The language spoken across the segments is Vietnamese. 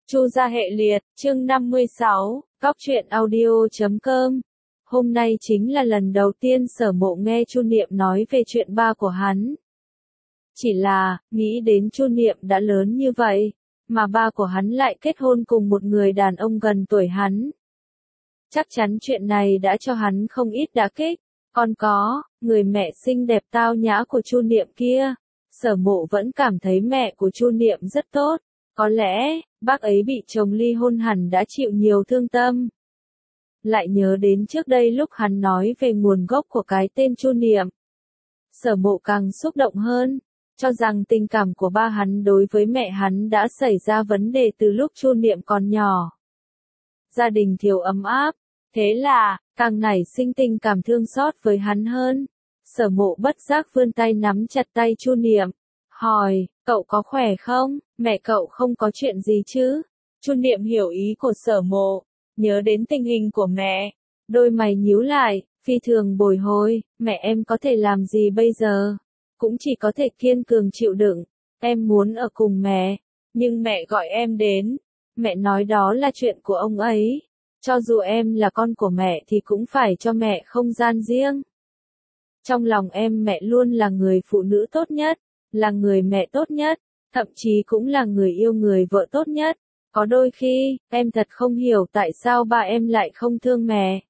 Chu gia hệ liệt, chương 56, Cóc truyện audio.com. Hôm nay chính là lần đầu tiên Sở Mộ nghe Chu Niệm nói về chuyện ba của hắn. Chỉ là, nghĩ đến Chu Niệm đã lớn như vậy, mà ba của hắn lại kết hôn cùng một người đàn ông gần tuổi hắn. Chắc chắn chuyện này đã cho hắn không ít đả kích, còn có, người mẹ xinh đẹp tao nhã của Chu Niệm kia. Sở Mộ vẫn cảm thấy mẹ của Chu Niệm rất tốt. Có lẽ, bác ấy bị chồng ly hôn hẳn đã chịu nhiều thương tâm. Lại nhớ đến trước đây lúc hắn nói về nguồn gốc của cái tên Chu Niệm. Sở Mộ càng xúc động hơn, cho rằng tình cảm của ba hắn đối với mẹ hắn đã xảy ra vấn đề từ lúc Chu Niệm còn nhỏ. Gia đình thiếu ấm áp, thế là, càng nảy sinh tình cảm thương xót với hắn hơn. Sở Mộ bất giác vươn tay nắm chặt tay Chu Niệm, hỏi, cậu có khỏe không, mẹ cậu không có chuyện gì chứ? Chu Niệm hiểu ý của Sở Mộ, nhớ đến tình hình của mẹ. Đôi mày nhíu lại, phi thường bồi hồi, mẹ em có thể làm gì bây giờ? Cũng chỉ có thể kiên cường chịu đựng, em muốn ở cùng mẹ, nhưng mẹ gọi em đến. Mẹ nói đó là chuyện của ông ấy, cho dù em là con của mẹ thì cũng phải cho mẹ không gian riêng. Trong lòng em mẹ luôn là người phụ nữ tốt nhất, là người mẹ tốt nhất, thậm chí cũng là người yêu người vợ tốt nhất. Có đôi khi, em thật không hiểu tại sao ba em lại không thương mẹ.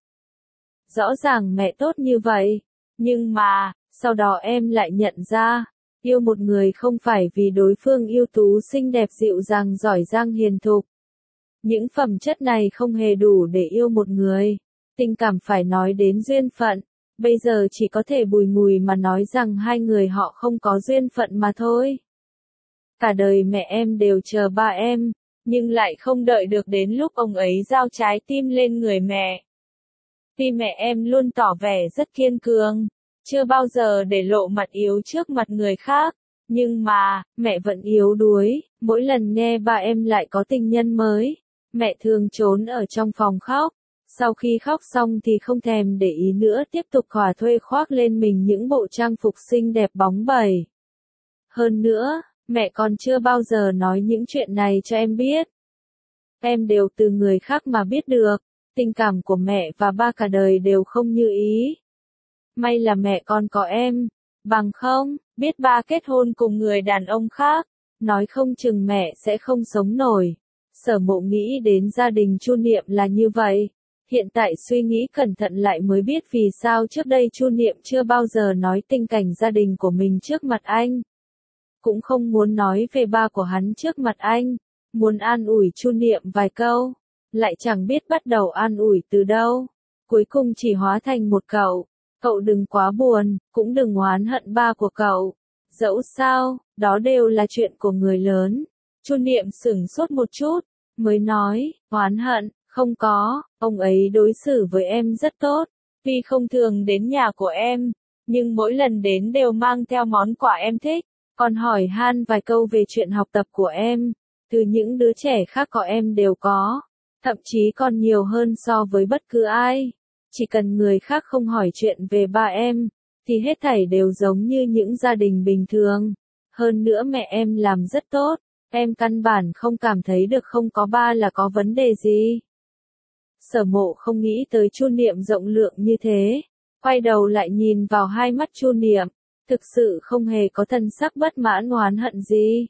Rõ ràng mẹ tốt như vậy, nhưng mà, sau đó em lại nhận ra, yêu một người không phải vì đối phương ưu tú xinh đẹp dịu dàng giỏi giang hiền thục. Những phẩm chất này không hề đủ để yêu một người. Tình cảm phải nói đến duyên phận. Bây giờ chỉ có thể bùi ngùi mà nói rằng hai người họ không có duyên phận mà thôi. Cả đời mẹ em đều chờ ba em, nhưng lại không đợi được đến lúc ông ấy giao trái tim lên người mẹ. Vì mẹ em luôn tỏ vẻ rất kiên cường, chưa bao giờ để lộ mặt yếu trước mặt người khác, nhưng mà, mẹ vẫn yếu đuối, mỗi lần nghe ba em lại có tình nhân mới, mẹ thường trốn ở trong phòng khóc. Sau khi khóc xong thì không thèm để ý nữa tiếp tục khỏa thuê khoác lên mình những bộ trang phục xinh đẹp bóng bẩy. Hơn nữa, mẹ còn chưa bao giờ nói những chuyện này cho em biết. Em đều từ người khác mà biết được, tình cảm của mẹ và ba cả đời đều không như ý. May là mẹ còn có em, bằng không, biết ba kết hôn cùng người đàn ông khác, nói không chừng mẹ sẽ không sống nổi. Sở Mộ nghĩ đến gia đình Chu Niệm là như vậy. Hiện tại suy nghĩ cẩn thận lại mới biết vì sao trước đây Chu Niệm chưa bao giờ nói tình cảnh gia đình của mình trước mặt anh. Cũng không muốn nói về ba của hắn trước mặt anh, muốn an ủi Chu Niệm vài câu, lại chẳng biết bắt đầu an ủi từ đâu. Cuối cùng chỉ hóa thành một cậu đừng quá buồn, cũng đừng oán hận ba của cậu. Dẫu sao, đó đều là chuyện của người lớn. Chu Niệm sửng sốt một chút, mới nói, oán hận. Không có, ông ấy đối xử với em rất tốt. Tuy không thường đến nhà của em, nhưng mỗi lần đến đều mang theo món quà em thích, còn hỏi han vài câu về chuyện học tập của em. Từ những đứa trẻ khác có em đều có, thậm chí còn nhiều hơn so với bất cứ ai. Chỉ cần người khác không hỏi chuyện về ba em, thì hết thảy đều giống như những gia đình bình thường. Hơn nữa mẹ em làm rất tốt, em căn bản không cảm thấy được không có ba là có vấn đề gì. Sở Mộ không nghĩ tới Chu Niệm rộng lượng như thế, quay đầu lại nhìn vào hai mắt Chu Niệm, thực sự không hề có thần sắc bất mãn oán hận gì.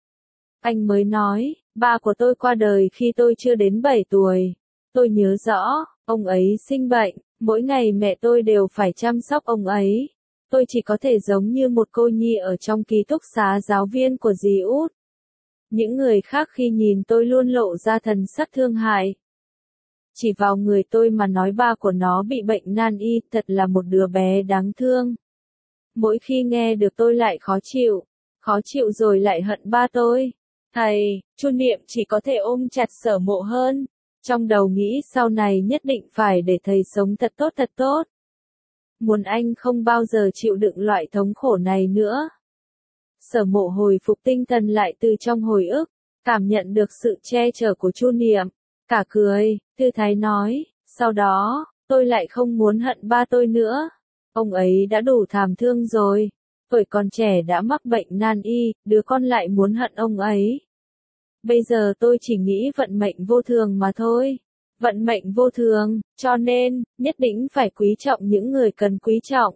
Anh mới nói, ba của tôi qua đời khi tôi chưa đến 7 tuổi. Tôi nhớ rõ, ông ấy sinh bệnh, mỗi ngày mẹ tôi đều phải chăm sóc ông ấy. Tôi chỉ có thể giống như một cô nhi ở trong ký túc xá giáo viên của dì út. Những người khác khi nhìn tôi luôn lộ ra thần sắc thương hại. Chỉ vào người tôi mà nói ba của nó bị bệnh nan y, thật là một đứa bé đáng thương. Mỗi khi nghe được tôi lại khó chịu rồi lại hận ba tôi. Thầy, Chu Niệm chỉ có thể ôm chặt Sở Mộ hơn, trong đầu nghĩ sau này nhất định phải để thầy sống thật tốt. Muốn anh không bao giờ chịu đựng loại thống khổ này nữa. Sở Mộ hồi phục tinh thần lại từ trong hồi ức, cảm nhận được sự che chở của Chu Niệm. Cả cười, thư thái nói, sau đó, tôi lại không muốn hận ba tôi nữa. Ông ấy đã đủ thảm thương rồi. Tuổi còn trẻ đã mắc bệnh nan y, đứa con lại muốn hận ông ấy. Bây giờ tôi chỉ nghĩ vận mệnh vô thường mà thôi. Vận mệnh vô thường, cho nên, nhất định phải quý trọng những người cần quý trọng.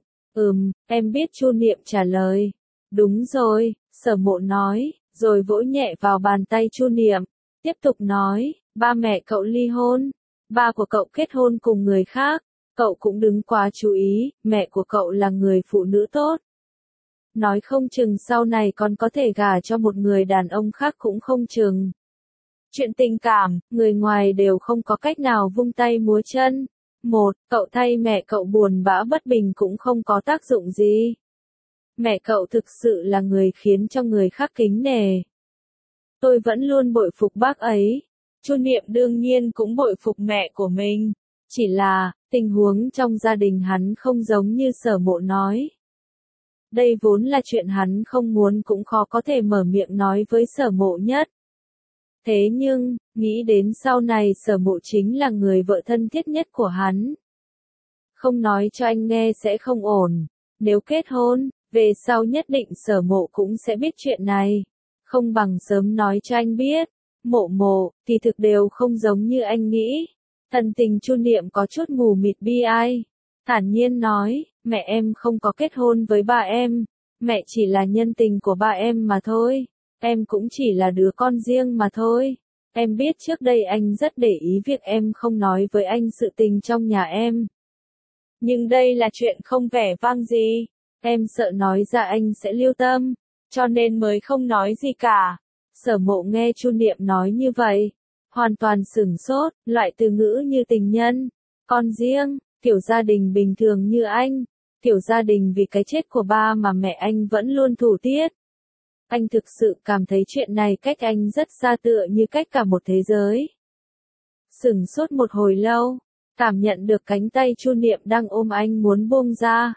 Em biết, Chu Niệm trả lời. Đúng rồi, Sở Mộ nói, rồi vỗ nhẹ vào bàn tay Chu Niệm. Tiếp tục nói, ba mẹ cậu ly hôn. Ba của cậu kết hôn cùng người khác. Cậu cũng đừng quá chú ý, mẹ của cậu là người phụ nữ tốt. Nói không chừng sau này còn có thể gả cho một người đàn ông khác cũng không chừng. Chuyện tình cảm, người ngoài đều không có cách nào vung tay múa chân. Cậu thay mẹ cậu buồn bã bất bình cũng không có tác dụng gì. Mẹ cậu thực sự là người khiến cho người khác kính nể. Tôi vẫn luôn bội phục bác ấy. Chu Niệm đương nhiên cũng bội phục mẹ của mình. Chỉ là, tình huống trong gia đình hắn không giống như Sở Mộ nói. Đây vốn là chuyện hắn không muốn cũng khó có thể mở miệng nói với Sở Mộ nhất. Thế nhưng, nghĩ đến sau này Sở Mộ chính là người vợ thân thiết nhất của hắn. Không nói cho anh nghe sẽ không ổn. Nếu kết hôn, về sau nhất định Sở Mộ cũng sẽ biết chuyện này. Không bằng sớm nói cho anh biết. Mộ, thì thực đều không giống như anh nghĩ. Thần tình Chu Niệm có chút mù mịt bi ai. Thản nhiên nói, mẹ em không có kết hôn với ba em. Mẹ chỉ là nhân tình của ba em mà thôi. Em cũng chỉ là đứa con riêng mà thôi. Em biết trước đây anh rất để ý việc em không nói với anh sự tình trong nhà em. Nhưng đây là chuyện không vẻ vang gì. Em sợ nói ra anh sẽ lưu tâm. Cho nên mới không nói gì cả. Sở Mộ nghe Chu Niệm nói như vậy. Hoàn toàn sửng sốt, loại từ ngữ như tình nhân, con riêng, tiểu gia đình bình thường như anh. Tiểu gia đình vì cái chết của ba mà mẹ anh vẫn luôn thủ tiết. Anh thực sự cảm thấy chuyện này cách anh rất xa tựa như cách cả một thế giới. Sửng sốt một hồi lâu, cảm nhận được cánh tay Chu Niệm đang ôm anh muốn buông ra.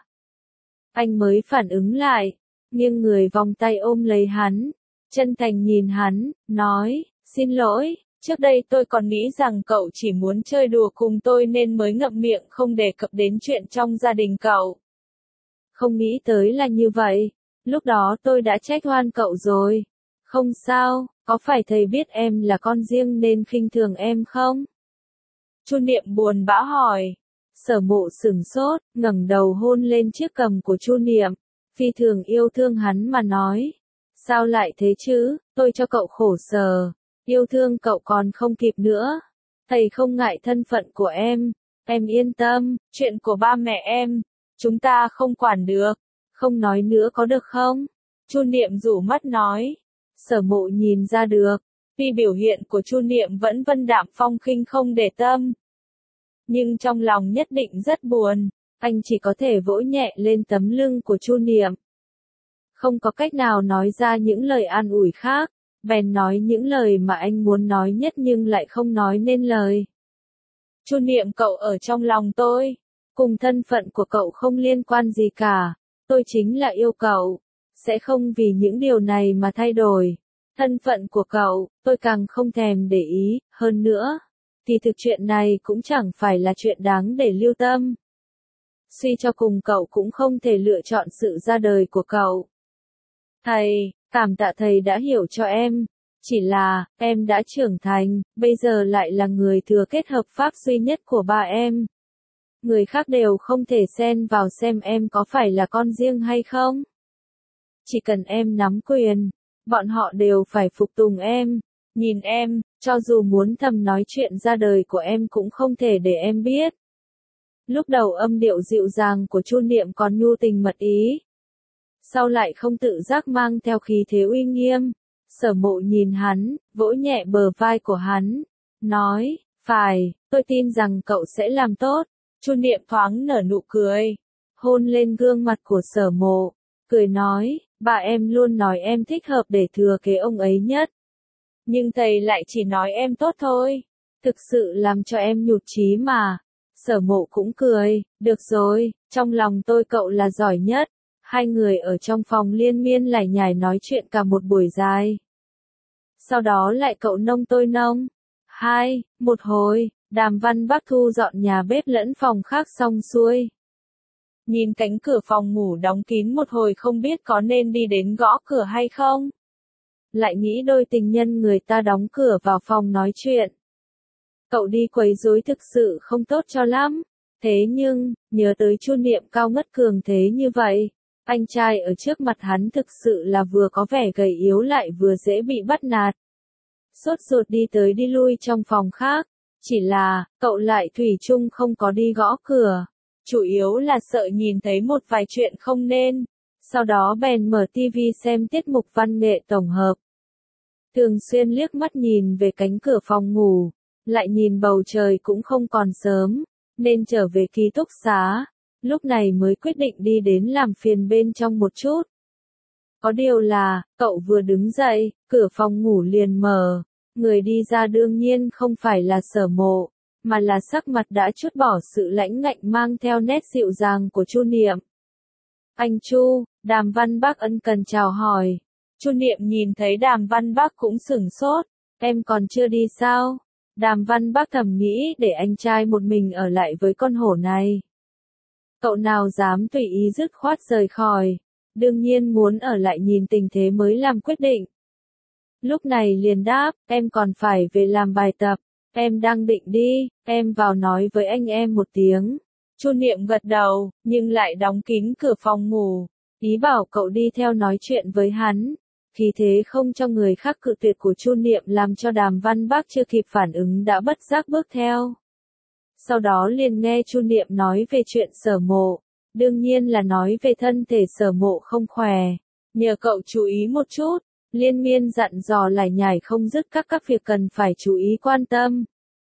Anh mới phản ứng lại, nghiêng người vòng tay ôm lấy hắn, chân thành nhìn hắn, nói, xin lỗi, trước đây tôi còn nghĩ rằng cậu chỉ muốn chơi đùa cùng tôi nên mới ngậm miệng không đề cập đến chuyện trong gia đình cậu. Không nghĩ tới là như vậy. Lúc đó tôi đã trách oan cậu rồi. Không sao, có phải thầy biết em là con riêng nên khinh thường em không? Chu Niệm buồn bã hỏi. Sở Mộ sửng sốt, ngẩng đầu hôn lên chiếc cằm của Chu Niệm, phi thường yêu thương hắn mà nói. Sao lại thế chứ, tôi cho cậu khổ sở, yêu thương cậu còn không kịp nữa. Thầy không ngại thân phận của em yên tâm, chuyện của ba mẹ em, chúng ta không quản được. Không nói nữa có được không? Chu Niệm rủ mắt nói. Sở Mộ nhìn ra được, tuy biểu hiện của Chu Niệm vẫn vân đạm phong khinh không để tâm. Nhưng trong lòng nhất định rất buồn, anh chỉ có thể vỗ nhẹ lên tấm lưng của Chu Niệm. Không có cách nào nói ra những lời an ủi khác, bèn nói những lời mà anh muốn nói nhất nhưng lại không nói nên lời. Chu Niệm, cậu ở trong lòng tôi, cùng thân phận của cậu không liên quan gì cả. Tôi chính là yêu cậu, sẽ không vì những điều này mà thay đổi. Thân phận của cậu, tôi càng không thèm để ý, hơn nữa. Thì thực chuyện này cũng chẳng phải là chuyện đáng để lưu tâm. Suy cho cùng cậu cũng không thể lựa chọn sự ra đời của cậu. Thầy, cảm tạ thầy đã hiểu cho em. Chỉ là, em đã trưởng thành, bây giờ lại là người thừa kết hợp pháp duy nhất của ba em. Người khác đều không thể xen vào xem em có phải là con riêng hay không. Chỉ cần em nắm quyền, bọn họ đều phải phục tùng em. Nhìn em, cho dù muốn thầm nói chuyện ra đời của em cũng không thể để em biết. Lúc đầu âm điệu dịu dàng của Chu Niệm còn nhu tình mật ý. Sau lại không tự giác mang theo khí thế uy nghiêm. Sở Mộ nhìn hắn, vỗ nhẹ bờ vai của hắn. Nói, phải, tôi tin rằng cậu sẽ làm tốt. Chu Niệm thoáng nở nụ cười. Hôn lên gương mặt của Sở Mộ. Cười nói, bà em luôn nói em thích hợp để thừa kế ông ấy nhất. Nhưng thầy lại chỉ nói em tốt thôi. Thực sự làm cho em nhụt chí mà. Sở Mộ cũng cười, được rồi, trong lòng tôi cậu là giỏi nhất. Hai người ở trong phòng liên miên lải nhải nói chuyện cả một buổi dài. Sau đó lại cậu nông tôi nông. Một hồi, Đàm Văn Bắc thu dọn nhà bếp lẫn phòng khác xong xuôi. Nhìn cánh cửa phòng ngủ đóng kín một hồi không biết có nên đi đến gõ cửa hay không. lại nghĩ đôi tình nhân người ta đóng cửa vào phòng nói chuyện. Cậu đi quấy rối thực sự không tốt cho lắm. Thế nhưng, nhớ tới Chu Niệm cao ngất cường thế như vậy, anh trai ở trước mặt hắn thực sự là vừa có vẻ gầy yếu lại vừa dễ bị bắt nạt. Sốt ruột đi tới đi lui trong phòng khác, chỉ là, cậu lại thủy chung không có đi gõ cửa. Chủ yếu là sợ nhìn thấy một vài chuyện không nên. Sau đó bèn mở tivi xem tiết mục văn nghệ tổng hợp. Thường xuyên liếc mắt nhìn về cánh cửa phòng ngủ, lại nhìn bầu trời cũng không còn sớm, nên trở về ký túc xá, lúc này mới quyết định đi đến làm phiền bên trong một chút. Có điều là, cậu vừa đứng dậy, cửa phòng ngủ liền mở, người đi ra đương nhiên không phải là Sở Mộ, mà là sắc mặt đã trút bỏ sự lãnh ngạnh mang theo nét dịu dàng của Chu Niệm. Anh Chu, Đàm Văn Bác ân cần chào hỏi. Chu Niệm nhìn thấy Đàm Văn Bác cũng sửng sốt, em còn chưa đi sao? Đàm Văn Bác thầm nghĩ để anh trai một mình ở lại với con hổ này. Cậu nào dám tùy ý dứt khoát rời khỏi, đương nhiên muốn ở lại nhìn tình thế mới làm quyết định. Lúc này liền đáp, em còn phải về làm bài tập, em đang định đi, em vào nói với anh em một tiếng. Chu Niệm gật đầu, nhưng lại đóng kín cửa phòng ngủ, ý bảo cậu đi theo nói chuyện với hắn. Khí thế không cho người khác cự tuyệt của Chu Niệm làm cho Đàm Văn Bác chưa kịp phản ứng đã bất giác bước theo. Sau đó liền nghe Chu Niệm nói về chuyện Sở Mộ, đương nhiên là nói về thân thể Sở Mộ không khỏe. Nhờ cậu chú ý một chút, liên miên dặn dò lải nhải không dứt các việc cần phải chú ý quan tâm.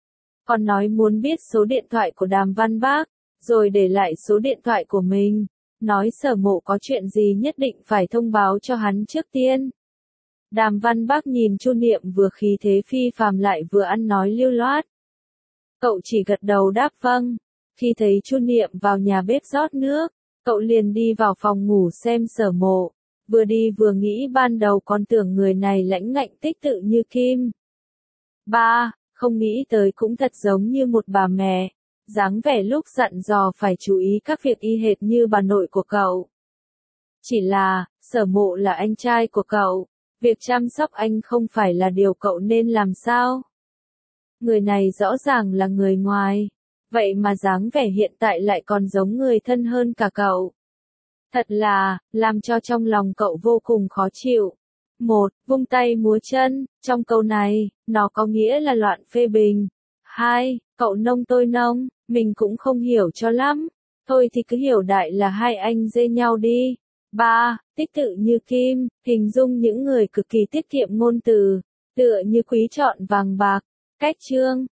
Còn nói muốn biết số điện thoại của Đàm Văn Bác, rồi để lại số điện thoại của mình, nói Sở Mộ có chuyện gì nhất định phải thông báo cho hắn trước tiên. Đàm Văn Bác nhìn Chu Niệm vừa khí thế phi phàm lại vừa ăn nói lưu loát. Cậu chỉ gật đầu đáp vâng. Khi thấy Chu Niệm vào nhà bếp rót nước, cậu liền đi vào phòng ngủ xem Sở Mộ. Vừa đi vừa nghĩ ban đầu còn tưởng người này lãnh ngạnh tích tự như kim. Không nghĩ tới cũng thật giống như một bà mẹ, dáng vẻ lúc dặn dò phải chú ý các việc y hệt như bà nội của cậu. Chỉ là, Sở Mộ là anh trai của cậu, việc chăm sóc anh không phải là điều cậu nên làm sao? Người này rõ ràng là người ngoài, vậy mà dáng vẻ hiện tại lại còn giống người thân hơn cả cậu. Thật là, làm cho trong lòng cậu vô cùng khó chịu. Vung tay múa chân, trong câu này, nó có nghĩa là loạn phê bình. 2. Cậu nông tôi nông, mình cũng không hiểu cho lắm. Thôi thì cứ hiểu đại là hai anh dê nhau đi. 3. Tích tự như kim, hình dung những người cực kỳ tiết kiệm ngôn từ, tựa như quý chọn vàng bạc. Cách chương